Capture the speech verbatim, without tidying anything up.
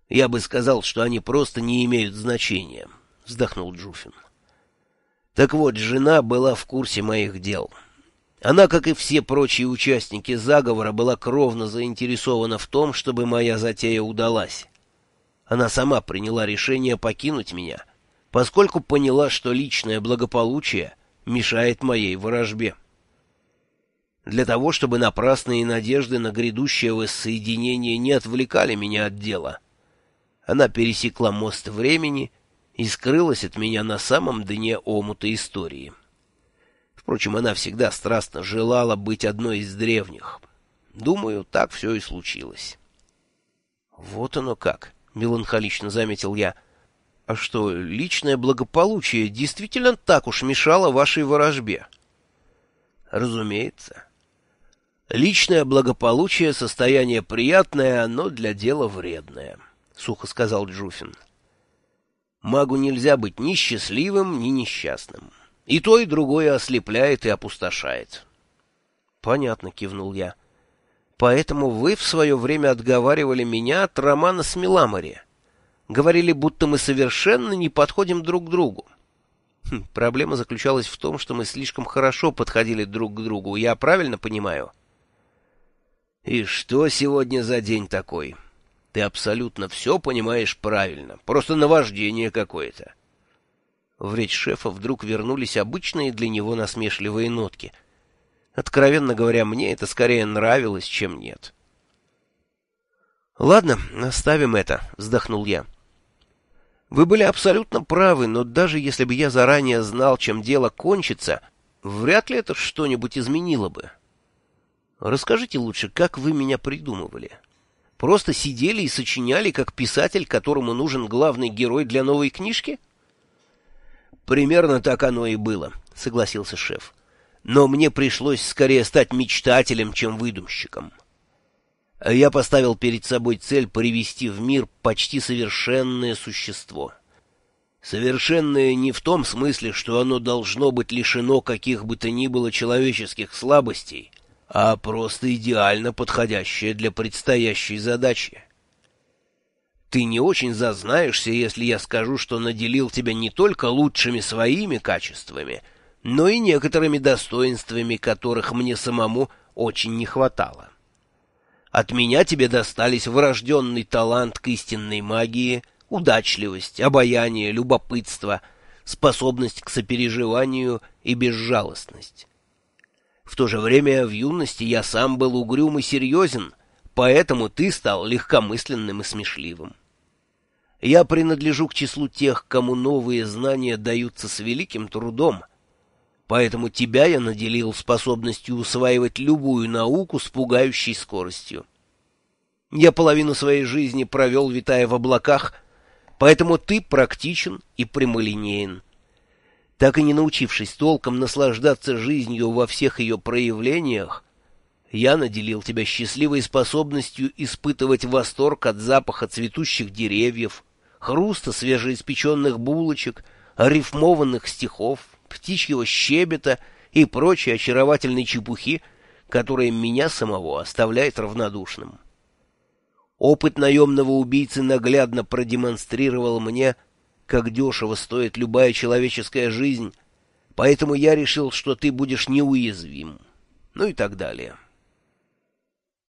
Я бы сказал, что они просто не имеют значения, — вздохнул Джуфин. Так вот, жена была в курсе моих дел. Она, как и все прочие участники заговора, была кровно заинтересована в том, чтобы моя затея удалась. Она сама приняла решение покинуть меня, поскольку поняла, что личное благополучие мешает моей ворожбе. Для того, чтобы напрасные надежды на грядущее воссоединение не отвлекали меня от дела, она пересекла мост времени и скрылась от меня на самом дне омута истории. Впрочем, она всегда страстно желала быть одной из древних. Думаю, так все и случилось. — Вот оно как, — меланхолично заметил я. — А что, личное благополучие действительно так уж мешало вашей ворожбе? — Разумеется. Личное благополучие — состояние приятное, но для дела вредное, — сухо сказал Джуфин. Магу нельзя быть ни счастливым, ни несчастным. И то, и другое ослепляет и опустошает. — Понятно, — кивнул я. — Поэтому вы в свое время отговаривали меня от романа с Миламори. Говорили, будто мы совершенно не подходим друг к другу. Хм, проблема заключалась в том, что мы слишком хорошо подходили друг к другу. Я правильно понимаю? — И что сегодня за день такой? Ты абсолютно все понимаешь правильно. Просто наваждение какое-то. В речь шефа вдруг вернулись обычные для него насмешливые нотки. Откровенно говоря, мне это скорее нравилось, чем нет. «Ладно, оставим это», — вздохнул я. «Вы были абсолютно правы, но даже если бы я заранее знал, чем дело кончится, вряд ли это что-нибудь изменило бы. Расскажите лучше, как вы меня придумывали? Просто сидели и сочиняли, как писатель, которому нужен главный герой для новой книжки?» «Примерно так оно и было», — согласился шеф. «Но мне пришлось скорее стать мечтателем, чем выдумщиком. Я поставил перед собой цель привести в мир почти совершенное существо. Совершенное не в том смысле, что оно должно быть лишено каких бы то ни было человеческих слабостей, а просто идеально подходящее для предстоящей задачи. Ты не очень зазнаешься, если я скажу, что наделил тебя не только лучшими своими качествами, но и некоторыми достоинствами, которых мне самому очень не хватало. От меня тебе достались врожденный талант к истинной магии, удачливость, обаяние, любопытство, способность к сопереживанию и безжалостность. В то же время в юности я сам был угрюм и серьезен, поэтому ты стал легкомысленным и смешливым. Я принадлежу к числу тех, кому новые знания даются с великим трудом, поэтому тебя я наделил способностью усваивать любую науку с пугающей скоростью. Я половину своей жизни провел, витая в облаках, поэтому ты практичен и прямолинеен. Так и не научившись толком наслаждаться жизнью во всех ее проявлениях, я наделил тебя счастливой способностью испытывать восторг от запаха цветущих деревьев, хруста свежеиспеченных булочек, рифмованных стихов, птичьего щебета и прочей очаровательной чепухи, которая меня самого оставляет равнодушным. Опыт наемного убийцы наглядно продемонстрировал мне, как дешево стоит любая человеческая жизнь, поэтому я решил, что ты будешь неуязвим, ну и так далее.